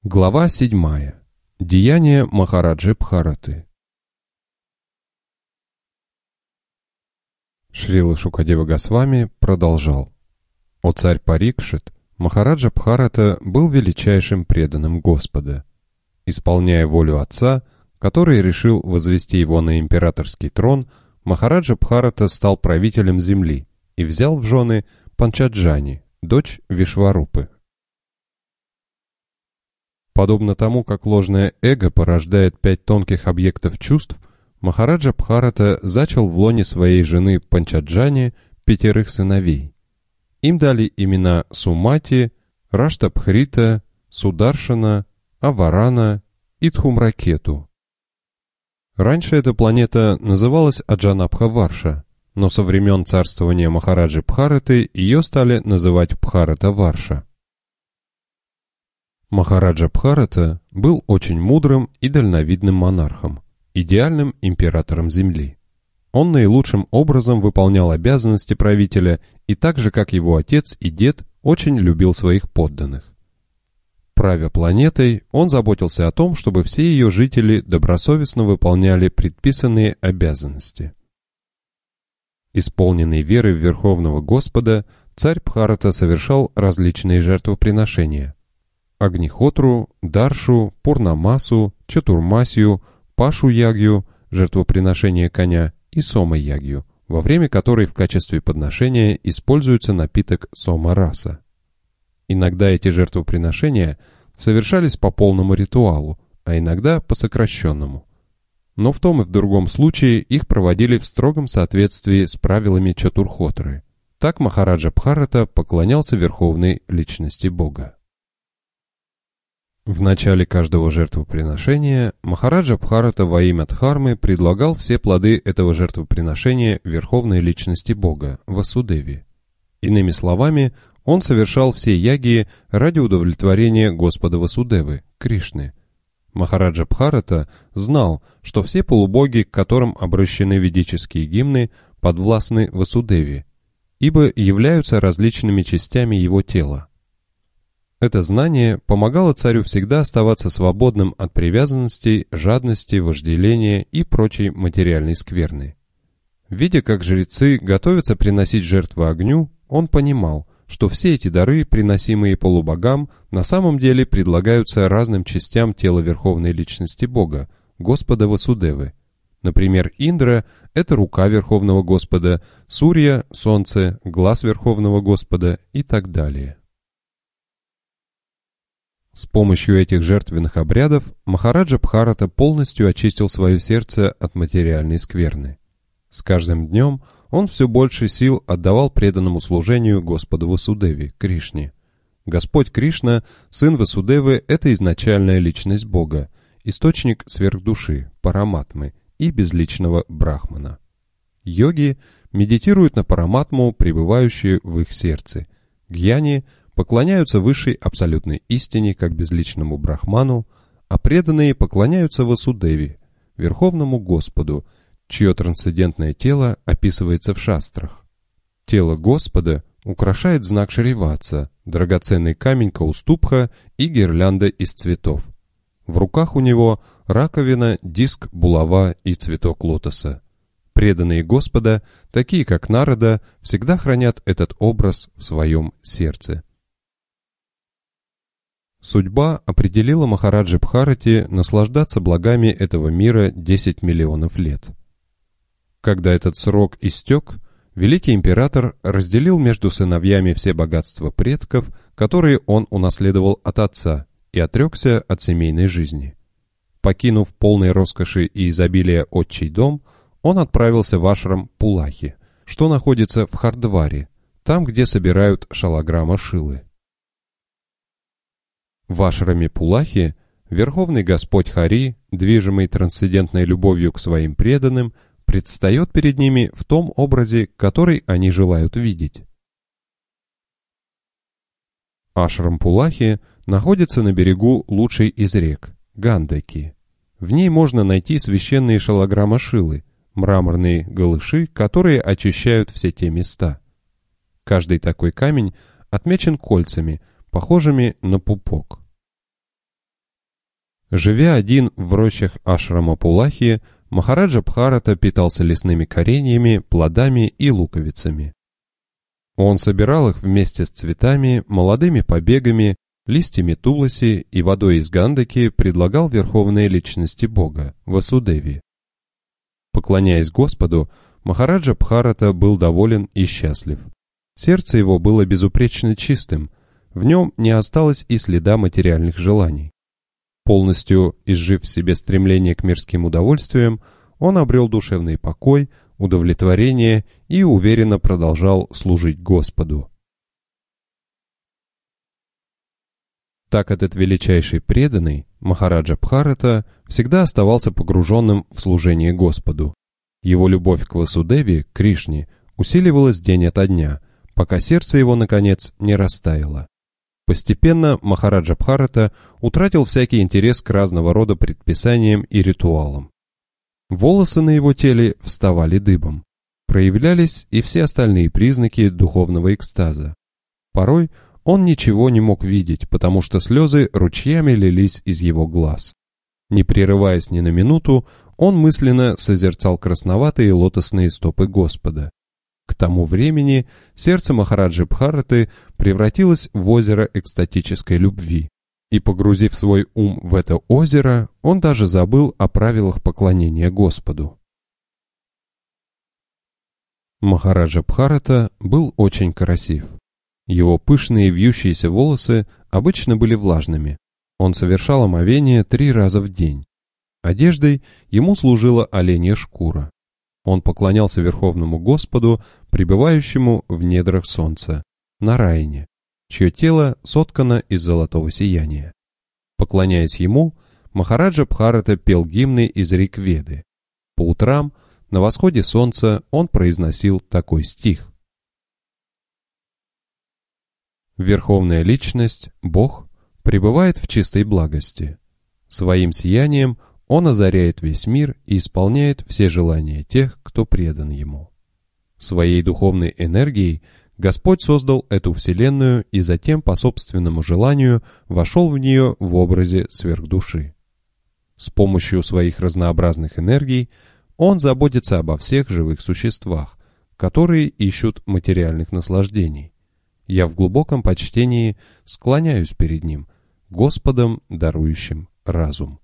Глава 7. Деяния Махараджи Бхараты. Шрила Шукадева Госвами продолжал. О царь Парикшит, Махараджа Бхарата был величайшим преданным Господа. Исполняя волю отца, который решил возвести его на императорский трон, Махараджа Бхарата стал правителем земли и взял в жены Панчаджани, дочь Вишварупы. Подобно тому, как ложное эго порождает 5 тонких объектов чувств, Махараджа Бхарата зачал в лоне своей жены Панчаджани 5 сыновей. Им дали имена Сумати, Раштабхрита, Сударшана, Аварана и Дхумракету. Раньше эта планета называлась Аджанабха-Варша, но со времен царствования Махараджи Бхараты ее стали называть Бхарата-Варша. Махараджа Бхарата был очень мудрым и дальновидным монархом, идеальным императором земли. Он наилучшим образом выполнял обязанности правителя и так же, как его отец и дед, очень любил своих подданных. Правя планетой, он заботился о том, чтобы все ее жители добросовестно выполняли предписанные обязанности. Исполненный веры в Верховного Господа, царь Бхарата совершал различные жертвоприношения – Агнихотру, Даршу, Пурнамасу, Чатурмасию, Пашу-ягью, жертвоприношение коня и Сома-ягью, во время которой в качестве подношения используется напиток Сома-раса. Иногда эти жертвоприношения совершались по полному ритуалу, а иногда по сокращенному. Но в том и в другом случае их проводили в строгом соответствии с правилами Чатурхотры. Так Махараджа Бхарата поклонялся верховной личности Бога. В начале каждого жертвоприношения Махараджа Бхарата во имя Дхармы предлагал все плоды этого жертвоприношения верховной личности Бога, Васудеви. Иными словами, он совершал все ягги ради удовлетворения Господа Васудевы, Кришны. Махараджа Бхарата знал, что все полубоги, к которым обращены ведические гимны, подвластны Васудеве, ибо являются различными частями его тела. Это знание помогало царю всегда оставаться свободным от привязанностей, жадности, вожделения и прочей материальной скверны. Видя, как жрецы готовятся приносить жертвы огню, он понимал, что все эти дары, приносимые полубогам, на самом деле предлагаются разным частям тела Верховной Личности Бога, Господа Васудевы. Например, Индра – это рука Верховного Господа, Сурья – солнце, глаз Верховного Господа и так далее. С помощью этих жертвенных обрядов Махараджа Бхарата полностью очистил свое сердце от материальной скверны. С каждым днем он все больше сил отдавал преданному служению Господу Васудеве, Кришне. Господь Кришна, сын Васудевы, это изначальная личность Бога, источник сверхдуши, параматмы и безличного брахмана. Йоги медитируют на параматму, пребывающую в их сердце. Гьяни поклоняются высшей абсолютной истине, как безличному брахману, а преданные поклоняются Васудеве, Верховному Господу, чье трансцендентное тело описывается в шастрах. Тело Господа украшает знак Шриватса, драгоценный камень Каустубха и гирлянда из цветов. В руках у него раковина, диск, булава и цветок лотоса. Преданные Господа, такие как Нарада, всегда хранят этот образ в своем сердце. Судьба определила Махараджи Бхарате наслаждаться благами этого мира 10 миллионов лет. Когда этот срок истек, великий император разделил между сыновьями все богатства предков, которые он унаследовал от отца, и отрекся от семейной жизни. Покинув в полной роскоши и изобилия отчий дом, он отправился в ашрам Пулахи, что находится в Хардваре, там, где собирают шалаграма Шилы. В ашраме Пулахи Верховный Господь Хари, движимый трансцендентной любовью к своим преданным, предстает перед ними в том образе, который они желают видеть. Ашрам Пулахи находится на берегу лучшей из рек – Гандаки. В ней можно найти священные шалаграма Шилы, мраморные галыши, которые очищают все те места. Каждый такой камень отмечен кольцами, похожими на пупок. Живя один в рощах ашрама Пулахи, Махараджа Бхарата питался лесными кореньями, плодами и луковицами. Он собирал их вместе с цветами, молодыми побегами, листьями туласи и водой из гандаки предлагал верховной личности Бога, Васудеви. Поклоняясь Господу, Махараджа Бхарата был доволен и счастлив. Сердце его было безупречно чистым, в нем не осталось и следа материальных желаний. Полностью изжив в себе стремление к мирским удовольствиям, он обрел душевный покой, удовлетворение и уверенно продолжал служить Господу. Так этот величайший преданный, Махараджа Бхарата, всегда оставался погруженным в служение Господу. Его любовь к Васудеви, Кришне, усиливалась день ото дня, пока сердце его, наконец, не растаяло. Постепенно Махараджа Бхарата утратил всякий интерес к разного рода предписаниям и ритуалам. Волосы на его теле вставали дыбом. Проявлялись и все остальные признаки духовного экстаза. Порой он ничего не мог видеть, потому что слезы ручьями лились из его глаз. Не прерываясь ни на минуту, он мысленно созерцал красноватые лотосные стопы Господа. К тому времени сердце Махараджи Бхараты превратилось в озеро экстатической любви, и, погрузив свой ум в это озеро, он даже забыл о правилах поклонения Господу. Махараджа Бхарата был очень красив. Его пышные вьющиеся волосы обычно были влажными. Он совершал омовение 3 раза в день. Одеждой ему служила оленья шкура. Он поклонялся Верховному Господу, пребывающему в недрах солнца, Нараяне, чье тело соткано из золотого сияния. Поклоняясь ему, Махараджа Бхарата пел гимны из Ригведы. По утрам, на восходе солнца, он произносил такой стих. Верховная Личность, Бог, пребывает в чистой благости. Своим сиянием Он озаряет весь мир и исполняет все желания тех, кто предан Ему. Своей духовной энергией Господь создал эту вселенную и затем по собственному желанию вошел в нее в образе сверхдуши. С помощью своих разнообразных энергий Он заботится обо всех живых существах, которые ищут материальных наслаждений. Я в глубоком почтении склоняюсь перед Ним, Господом, дарующим разум.